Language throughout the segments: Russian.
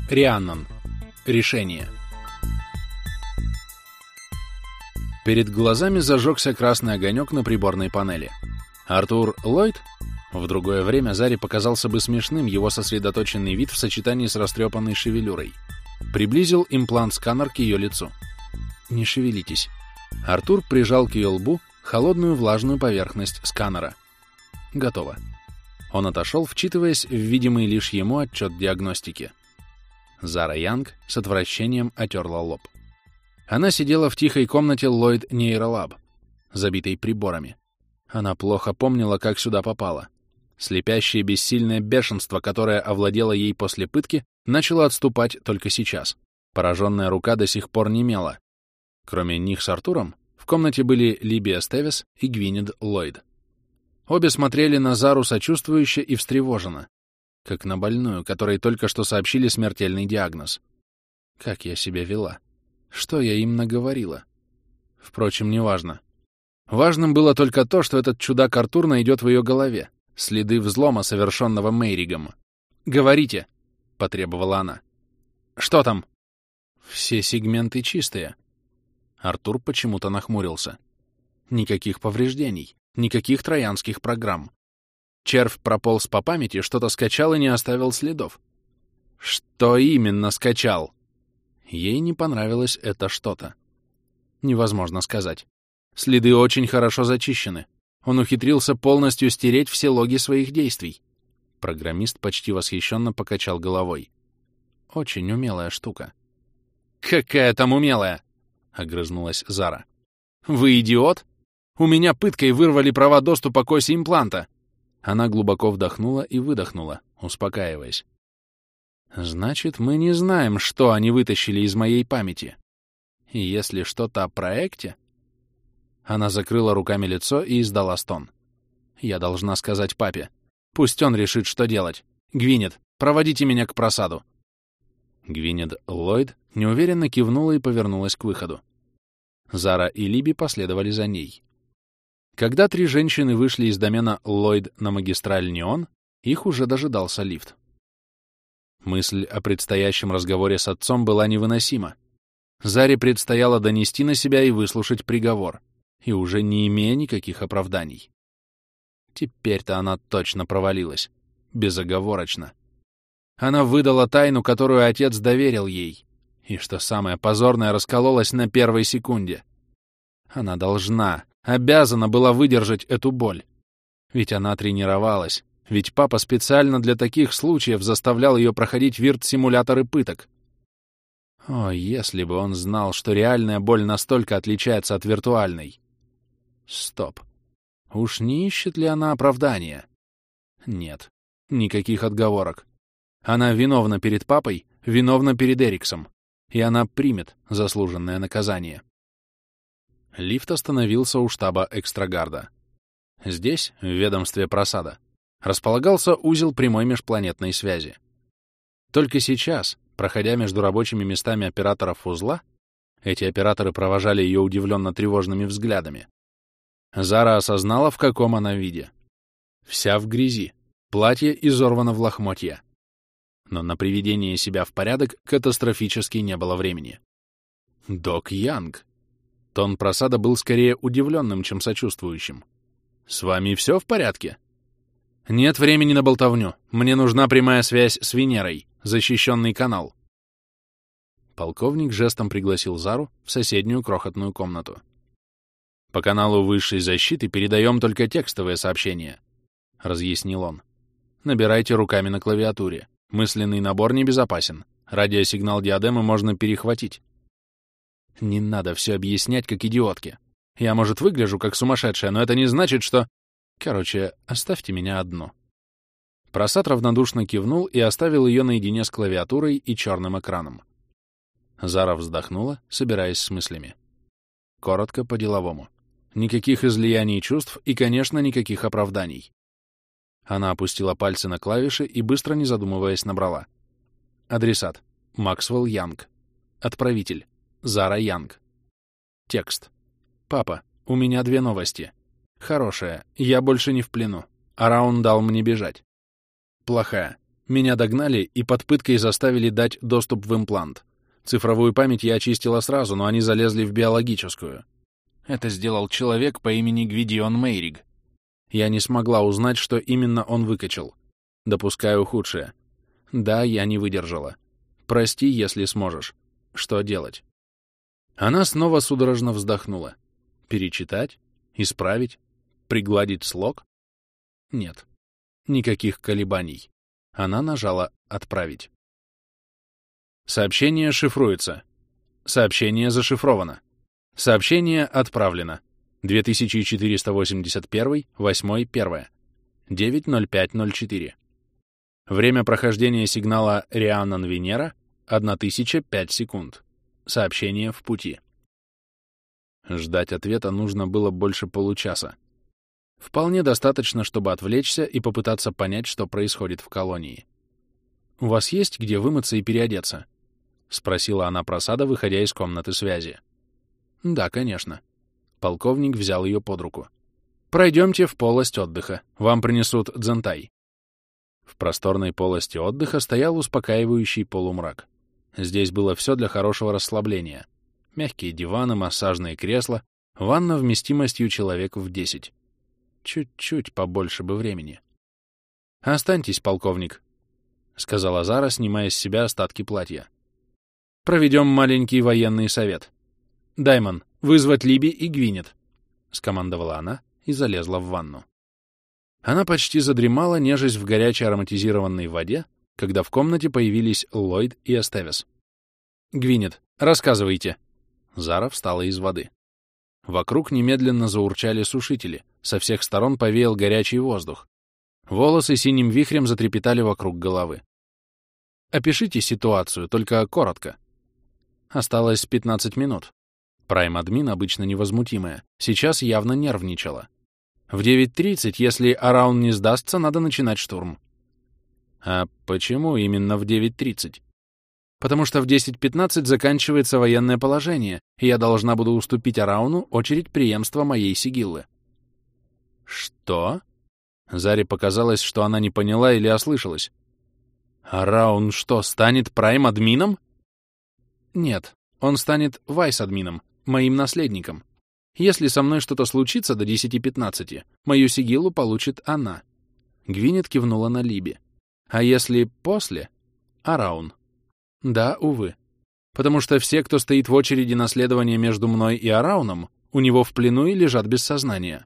Рианнон. Решение. Перед глазами зажегся красный огонек на приборной панели. Артур Ллойд? В другое время Заре показался бы смешным его сосредоточенный вид в сочетании с растрепанной шевелюрой. Приблизил имплант-сканер к ее лицу. «Не шевелитесь». Артур прижал к ее лбу холодную влажную поверхность сканера. «Готово». Он отошел, вчитываясь в видимый лишь ему отчет диагностики. Зара Янг с отвращением отерла лоб. Она сидела в тихой комнате Lloyd Нейролаб, забитой приборами. Она плохо помнила, как сюда попала. Слепящее бессильное бешенство, которое овладело ей после пытки, начало отступать только сейчас. Пораженная рука до сих пор немела. Кроме них с Артуром, в комнате были Либия Стевис и Гвинет Ллойд. Обе смотрели на Зару сочувствующе и встревоженно, как на больную, которой только что сообщили смертельный диагноз. Как я себя вела? Что я им наговорила? Впрочем, неважно. Важным было только то, что этот чудак Артур найдет в ее голове следы взлома, совершенного Мейригом. «Говорите!» — потребовала она. «Что там?» «Все сегменты чистые». Артур почему-то нахмурился. Никаких повреждений, никаких троянских программ. Червь прополз по памяти, что-то скачал и не оставил следов. Что именно скачал? Ей не понравилось это что-то. Невозможно сказать. Следы очень хорошо зачищены. Он ухитрился полностью стереть все логи своих действий. Программист почти восхищенно покачал головой. Очень умелая штука. «Какая там умелая?» — огрызнулась Зара. «Вы идиот? У меня пыткой вырвали права доступа к оси импланта!» Она глубоко вдохнула и выдохнула, успокаиваясь. «Значит, мы не знаем, что они вытащили из моей памяти. И если что-то о проекте...» Она закрыла руками лицо и издала стон. «Я должна сказать папе. Пусть он решит, что делать. Гвинет, проводите меня к просаду». Гвинет Ллойд неуверенно кивнула и повернулась к выходу. Зара и Либи последовали за ней. Когда три женщины вышли из домена Ллойд на магистраль Неон, их уже дожидался лифт. Мысль о предстоящем разговоре с отцом была невыносима. Заре предстояло донести на себя и выслушать приговор, и уже не имея никаких оправданий. Теперь-то она точно провалилась. Безоговорочно. Она выдала тайну, которую отец доверил ей, и, что самое позорное, раскололась на первой секунде. Она должна, обязана была выдержать эту боль. Ведь она тренировалась, ведь папа специально для таких случаев заставлял ее проходить вирт-симуляторы пыток. О, если бы он знал, что реальная боль настолько отличается от виртуальной. Стоп. Уж не ищет ли она оправдания? Нет, никаких отговорок. Она виновна перед папой, виновна перед Эриксом, и она примет заслуженное наказание. Лифт остановился у штаба Экстрагарда. Здесь, в ведомстве просада, располагался узел прямой межпланетной связи. Только сейчас, проходя между рабочими местами операторов узла, эти операторы провожали ее удивленно-тревожными взглядами, Зара осознала, в каком она виде. Вся в грязи, платье изорвано в лохмотья. Но на приведение себя в порядок катастрофически не было времени. Док Янг. Тон просада был скорее удивленным, чем сочувствующим. «С вами все в порядке?» «Нет времени на болтовню. Мне нужна прямая связь с Венерой, защищенный канал». Полковник жестом пригласил Зару в соседнюю крохотную комнату. «По каналу высшей защиты передаем только текстовые сообщения», — разъяснил он. «Набирайте руками на клавиатуре. Мысленный набор небезопасен. Радиосигнал диадемы можно перехватить». «Не надо все объяснять, как идиотке. Я, может, выгляжу как сумасшедшая, но это не значит, что... Короче, оставьте меня одну». Просад равнодушно кивнул и оставил ее наедине с клавиатурой и черным экраном. Зара вздохнула, собираясь с мыслями. Коротко, по-деловому. Никаких излияний чувств и, конечно, никаких оправданий. Она опустила пальцы на клавиши и, быстро не задумываясь, набрала. Адресат. Максвелл Янг. Отправитель. Зара Янг. Текст. «Папа, у меня две новости. Хорошая. Я больше не в плену. Араун дал мне бежать. Плохая. Меня догнали и под пыткой заставили дать доступ в имплант. Цифровую память я очистила сразу, но они залезли в биологическую. Это сделал человек по имени Гвидион Мейриг. Я не смогла узнать, что именно он выкачал. Допускаю худшее. Да, я не выдержала. Прости, если сможешь. Что делать? Она снова судорожно вздохнула. Перечитать? Исправить? Пригладить слог? Нет. Никаких колебаний. Она нажала «Отправить». Сообщение шифруется. Сообщение зашифровано. Сообщение отправлено. 2481, 8.1. 9:05:04. Время прохождения сигнала Рианнан-Венера 1005 секунд. Сообщение в пути. Ждать ответа нужно было больше получаса. Вполне достаточно, чтобы отвлечься и попытаться понять, что происходит в колонии. «У вас есть где вымыться и переодеться?» — спросила она просада, выходя из комнаты связи. «Да, конечно». Полковник взял ее под руку. «Пройдемте в полость отдыха. Вам принесут дзентай». В просторной полости отдыха стоял успокаивающий полумрак. Здесь было все для хорошего расслабления. Мягкие диваны, массажные кресла, ванна вместимостью человек в 10. Чуть-чуть побольше бы времени. «Останьтесь, полковник», — сказала Зара, снимая с себя остатки платья. «Проведем маленький военный совет. Даймон, вызвать Либи и Гвинет», — скомандовала она и залезла в ванну. Она почти задремала, нежась в горячей ароматизированной воде, когда в комнате появились Ллойд и Эстевес. «Гвинет, рассказывайте». Зара встала из воды. Вокруг немедленно заурчали сушители, со всех сторон повеял горячий воздух. Волосы синим вихрем затрепетали вокруг головы. «Опишите ситуацию, только коротко». Осталось 15 минут. Прайм-админ, обычно невозмутимая, сейчас явно нервничала. В 9:30, если Араун не сдастся, надо начинать штурм. А почему именно в 9:30? Потому что в 10:15 заканчивается военное положение, и я должна буду уступить Арауну очередь преемства моей сигиллы. Что? Заре показалось, что она не поняла или ослышалась. Араун что, станет прайм-админом? Нет, он станет вайс-админом, моим наследником. Если со мной что-то случится до 10:15, мою сигиллу получит она. Гвинет кивнула на Либи. А если после? Араун. Да, увы. Потому что все, кто стоит в очереди наследования между мной и Арауном, у него в плену и лежат без сознания.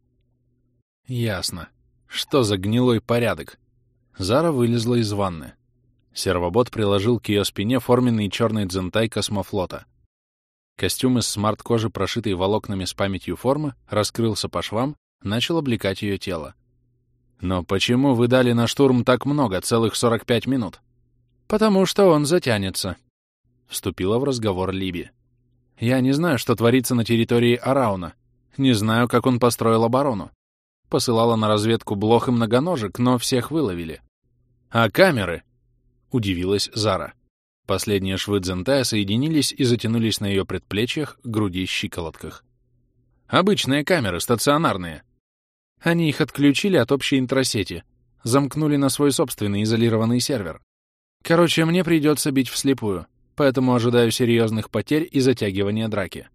Ясно. Что за гнилой порядок? Зара вылезла из ванны. Сервобот приложил к ее спине форменный черный дзентай космофлота. Костюм из смарт-кожи, прошитый волокнами с памятью формы, раскрылся по швам, начал облекать ее тело. «Но почему вы дали на штурм так много, целых 45 минут?» «Потому что он затянется», — вступила в разговор Либи. «Я не знаю, что творится на территории Арауна. Не знаю, как он построил оборону. Посылала на разведку блох и многоножек, но всех выловили. А камеры?» — удивилась Зара. Последние швы дзентая соединились и затянулись на ее предплечьях, груди, щиколотках. «Обычные камеры, стационарные. Они их отключили от общей интрасети, замкнули на свой собственный изолированный сервер. Короче, мне придется бить вслепую, поэтому ожидаю серьезных потерь и затягивания драки».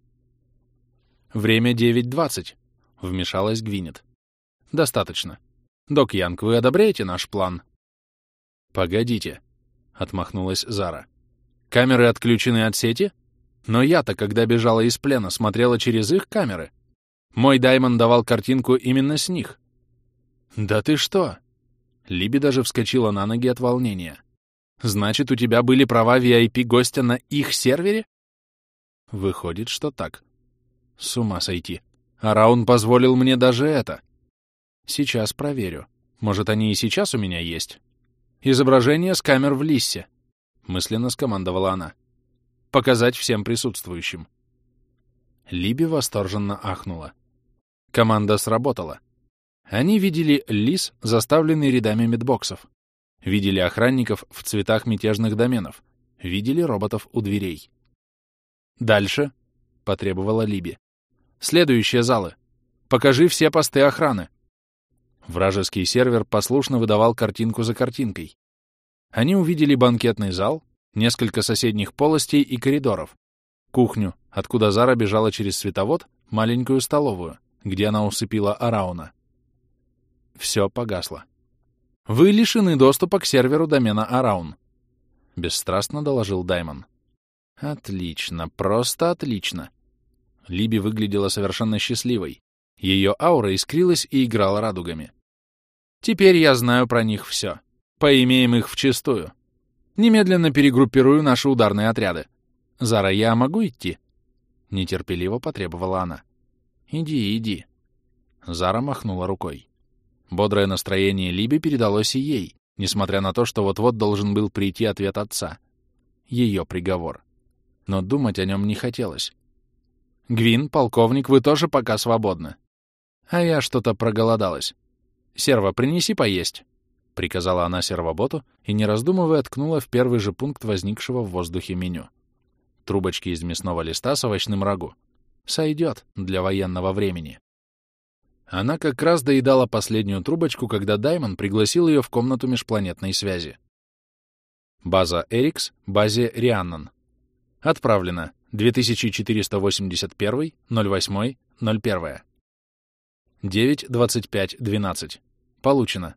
«Время 9:20», — вмешалась Гвинет. «Достаточно. Док Янг, вы одобряете наш план?» «Погодите», — отмахнулась Зара. «Камеры отключены от сети? Но я-то, когда бежала из плена, смотрела через их камеры. Мой Даймон давал картинку именно с них». «Да ты что?» Либи даже вскочила на ноги от волнения. «Значит, у тебя были права VIP-гостя на их сервере?» «Выходит, что так. С ума сойти. Араун позволил мне даже это. Сейчас проверю. Может, они и сейчас у меня есть?» «Изображение с камер в Лиссе», — мысленно скомандовала она. «Показать всем присутствующим». Либи восторженно ахнула. Команда сработала. Они видели Лис, заставленный рядами медбоксов. Видели охранников в цветах мятежных доменов. Видели роботов у дверей. «Дальше», — потребовала Либи. «Следующие залы. Покажи все посты охраны». Вражеский сервер послушно выдавал картинку за картинкой. Они увидели банкетный зал, несколько соседних полостей и коридоров, кухню, откуда Зара бежала через световод, маленькую столовую, где она усыпила Арауна. Все погасло. «Вы лишены доступа к серверу домена Араун», — бесстрастно доложил Даймон. «Отлично, просто отлично». Либи выглядела совершенно счастливой. Ее аура искрилась и играла радугами. «Теперь я знаю про них все. Поимеем их вчистую. Немедленно перегруппирую наши ударные отряды. Зара, я могу идти?» Нетерпеливо потребовала она. «Иди, иди». Зара махнула рукой. Бодрое настроение Либи передалось и ей, несмотря на то, что вот-вот должен был прийти ответ отца. Ее приговор. Но думать о нем не хотелось. «Гвин, полковник, вы тоже пока свободны. А я что-то проголодалась. Серва, принеси поесть», — приказала она сервоботу и, не раздумывая, ткнула в первый же пункт возникшего в воздухе меню. Трубочки из мясного листа с овощным рагу. Сойдет для военного времени. Она как раз доедала последнюю трубочку, когда Даймон пригласил ее в комнату межпланетной связи. База Эрикс, базе Рианнон. Отправлено 2481, 08, 01. 9:25:12. Получено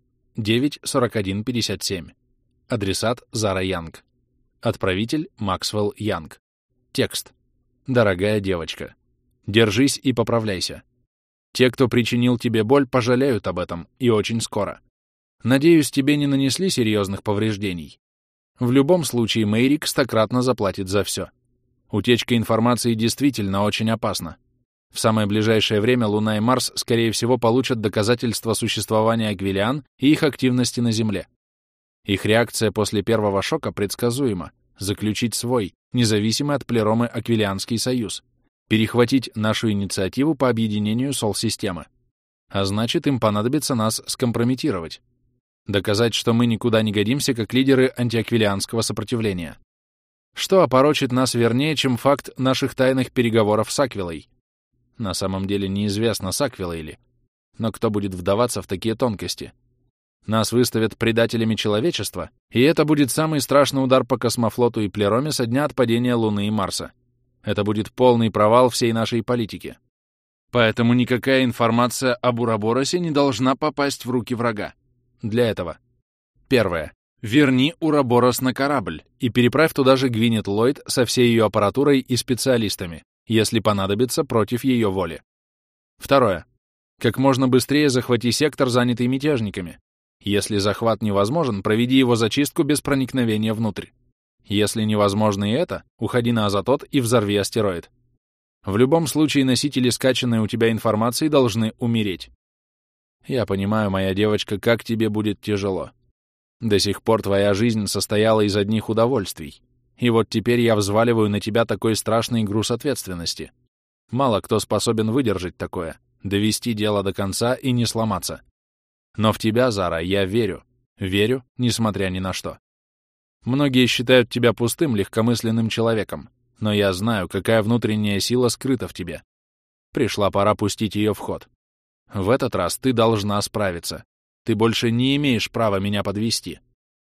9:41:57. Адресат Зара Янг. Отправитель Максвелл Янг. Текст. Дорогая девочка, держись и поправляйся. Те, кто причинил тебе боль, пожалеют об этом, и очень скоро. Надеюсь, тебе не нанесли серьезных повреждений. В любом случае, Мейрик стократно заплатит за все. Утечка информации действительно очень опасна. В самое ближайшее время Луна и Марс, скорее всего, получат доказательства существования аквилиан и их активности на Земле. Их реакция после первого шока предсказуема — заключить свой, независимый от Плеромы Аквилианский союз, перехватить нашу инициативу по объединению Сол-системы. А значит, им понадобится нас скомпрометировать. Доказать, что мы никуда не годимся как лидеры антиаквилианского сопротивления. Что опорочит нас вернее, чем факт наших тайных переговоров с Аквилой? На самом деле неизвестно, с Аквилой ли. Но кто будет вдаваться в такие тонкости? Нас выставят предателями человечества, и это будет самый страшный удар по космофлоту и Плероме со дня отпадения Луны и Марса. Это будет полный провал всей нашей политики. Поэтому никакая информация об Ураборосе не должна попасть в руки врага. Для этого. Первое. Верни Ураборос на корабль и переправь туда же Гвинет Ллойд со всей ее аппаратурой и специалистами, если понадобится, против ее воли. Второе. Как можно быстрее захвати сектор, занятый мятежниками. Если захват невозможен, проведи его зачистку без проникновения внутрь. Если невозможно и это, уходи на Азатот и взорви астероид. В любом случае носители скачанной у тебя информации должны умереть. Я понимаю, моя девочка, как тебе будет тяжело. До сих пор твоя жизнь состояла из одних удовольствий. И вот теперь я взваливаю на тебя такой страшный груз ответственности. Мало кто способен выдержать такое, довести дело до конца и не сломаться. Но в тебя, Зара, я верю. Верю, несмотря ни на что. Многие считают тебя пустым, легкомысленным человеком, но я знаю, какая внутренняя сила скрыта в тебе. Пришла пора пустить ее в ход. В этот раз ты должна справиться. Ты больше не имеешь права меня подвести.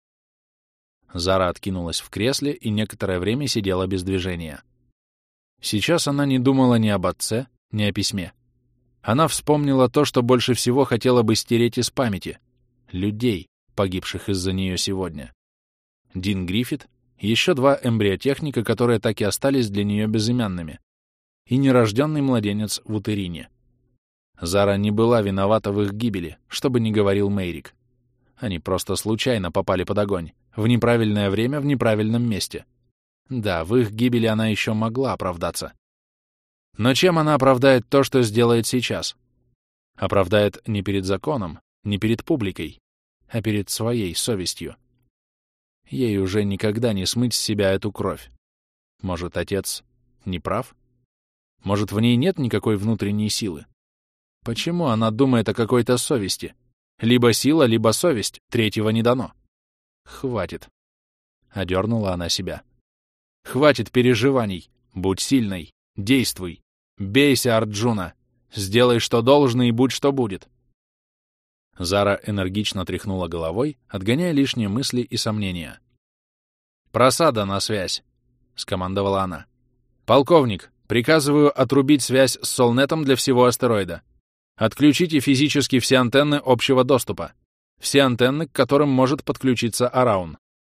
Зара откинулась в кресле и некоторое время сидела без движения. Сейчас она не думала ни об отце, ни о письме. Она вспомнила то, что больше всего хотела бы стереть из памяти — людей, погибших из-за нее сегодня. Дин Гриффит, еще 2 эмбриотехника, которые так и остались для нее безымянными, и нерожденный младенец в утерине. Зара не была виновата в их гибели, что бы ни говорил Мейрик. Они просто случайно попали под огонь, в неправильное время, в неправильном месте. Да, в их гибели она еще могла оправдаться. Но чем она оправдает то, что сделает сейчас? Оправдает не перед законом, не перед публикой, а перед своей совестью. Ей уже никогда не смыть с себя эту кровь. Может, отец не прав? Может, в ней нет никакой внутренней силы? Почему она думает о какой-то совести? Либо сила, либо совесть, третьего не дано. Хватит. Одернула она себя. Хватит переживаний. Будь сильной. Действуй. Бейся, Арджуна. Сделай, что должно, и будь, что будет. Зара энергично тряхнула головой, отгоняя лишние мысли и сомнения. «Просада на связь!» — скомандовала она. «Полковник, приказываю отрубить связь с Солнетом для всего астероида. Отключите физически все антенны общего доступа. Все антенны, к которым может подключиться Араун».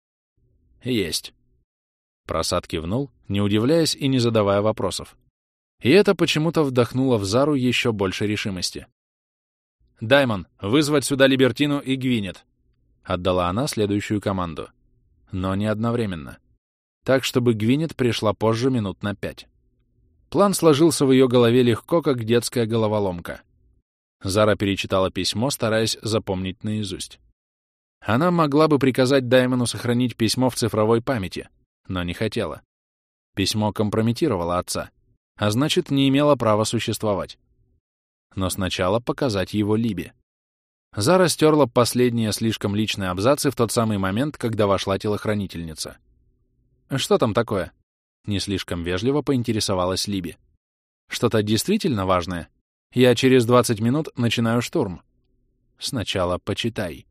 «Есть». Просад кивнул, не удивляясь и не задавая вопросов. И это почему-то вдохнуло в Зару еще больше решимости. «Даймон, вызвать сюда Либертину и Гвинет», — отдала она следующую команду. Но не одновременно. Так, чтобы Гвинет пришла позже минут на 5. План сложился в ее голове легко, как детская головоломка. Зара перечитала письмо, стараясь запомнить наизусть. Она могла бы приказать Даймону сохранить письмо в цифровой памяти, но не хотела. Письмо компрометировало отца, а значит, не имело права существовать. Но сначала показать его Либе. Зара стерла последние слишком личные абзацы в тот самый момент, когда вошла телохранительница. «Что там такое?» — не слишком вежливо поинтересовалась Либи. «Что-то действительно важное? Я через 20 минут начинаю штурм. Сначала почитай».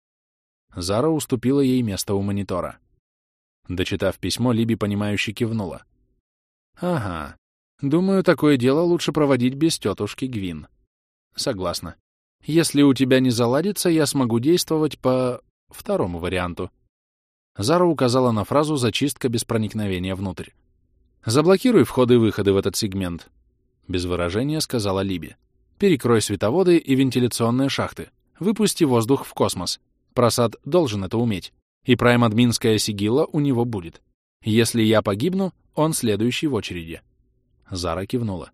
Зара уступила ей место у монитора. Дочитав письмо, Либи понимающе кивнула. «Ага. Думаю, такое дело лучше проводить без тетушки Гвин». «Согласна. Если у тебя не заладится, я смогу действовать по второму варианту». Зара указала на фразу «зачистка без проникновения внутрь». «Заблокируй входы и выходы в этот сегмент», — без выражения сказала Либи. «Перекрой световоды и вентиляционные шахты. Выпусти воздух в космос. Просад должен это уметь. И прайм-админская сигилла у него будет. Если я погибну, он следующий в очереди». Зара кивнула.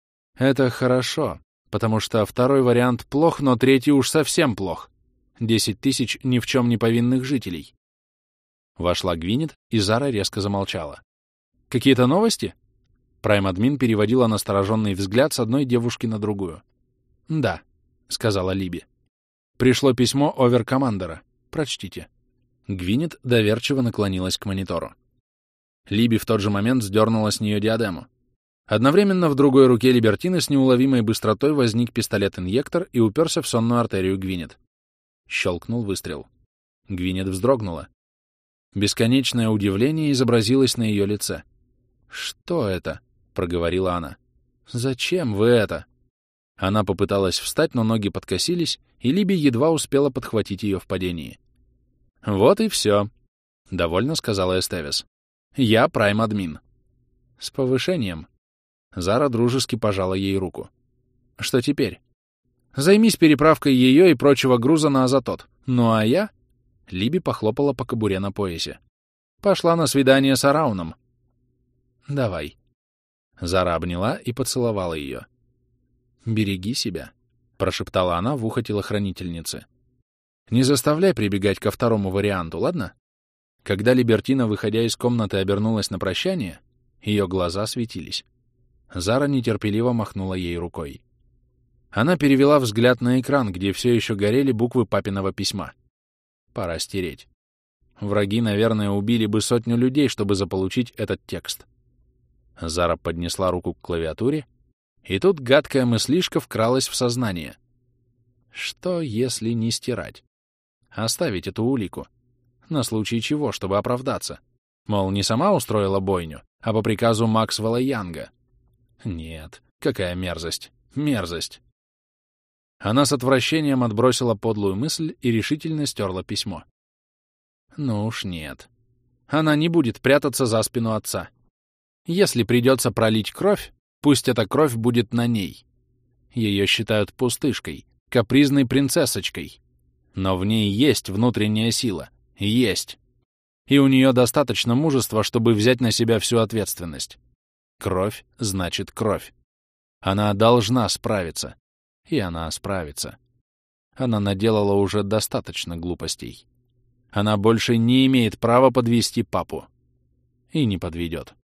«Это хорошо, потому что второй вариант плох, но третий уж совсем плох. 10 тысяч ни в чем не повинных жителей». Вошла Гвинет, и Зара резко замолчала. «Какие-то новости?» Прайм-админ переводила настороженный взгляд с одной девушки на другую. «Да», — сказала Либи. «Пришло письмо оверкомандера. Прочтите». Гвинет доверчиво наклонилась к монитору. Либи в тот же момент сдернула с нее диадему. Одновременно в другой руке Либертины с неуловимой быстротой возник пистолет-инъектор и уперся в сонную артерию Гвинет. Щелкнул выстрел. Гвинет вздрогнула. Бесконечное удивление изобразилось на ее лице. «Что это?» — проговорила она. «Зачем вы это?» Она попыталась встать, но ноги подкосились, и Либи едва успела подхватить ее в падении. «Вот и все», — довольно сказала Эстевес. «Я прайм-админ». «С повышением». Зара дружески пожала ей руку. «Что теперь?» «Займись переправкой ее и прочего груза на Азатот. Ну а я...» Либи похлопала по кобуре на поясе. «Пошла на свидание с Арауном». «Давай». Зара обняла и поцеловала ее. «Береги себя», — прошептала она в ухо телохранительницы. «Не заставляй прибегать ко второму варианту, ладно?» Когда Либертина, выходя из комнаты, обернулась на прощание, ее глаза светились. Зара нетерпеливо махнула ей рукой. Она перевела взгляд на экран, где все еще горели буквы папиного письма. Пора стереть. Враги, наверное, убили бы 100 людей, чтобы заполучить этот текст. Зара поднесла руку к клавиатуре, и тут гадкая мыслишка вкралась в сознание. Что, если не стирать? Оставить эту улику. На случай чего, чтобы оправдаться. Мол, не сама устроила бойню, а по приказу Максвелла Янга. Нет, какая мерзость. Мерзость. Она с отвращением отбросила подлую мысль и решительно стерла письмо. Ну уж нет. Она не будет прятаться за спину отца. Если придется пролить кровь, пусть эта кровь будет на ней. Ее считают пустышкой, капризной принцессочкой. Но в ней есть внутренняя сила. Есть. И у нее достаточно мужества, чтобы взять на себя всю ответственность. Кровь значит кровь. Она должна справиться. И она справится. Она наделала уже достаточно глупостей. Она больше не имеет права подвести папу. И не подведет.